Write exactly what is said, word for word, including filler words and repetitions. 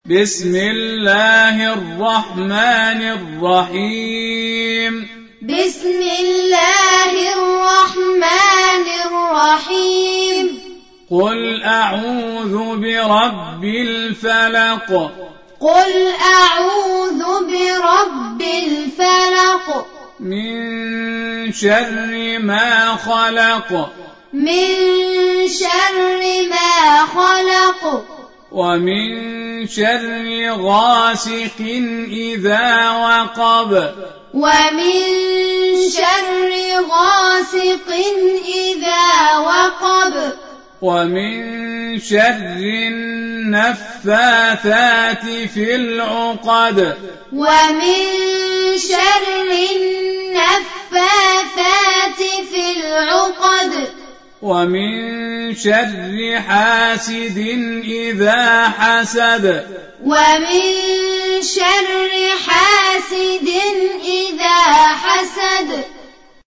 بسم الله الرحمن الرحيم بسم الله الرحمن الرحيم قل أعوذ برب الفلق قل أعوذ برب الفلق من شر ما خلق من شر ما خلق ومن شر غاسق إذا وقب ومن شر غاسق إذا وقب ومن شر النفاثات في العقد ومن شر النفاثات في العقد ومن شر حاسد إذا حسد ومن شر حاسد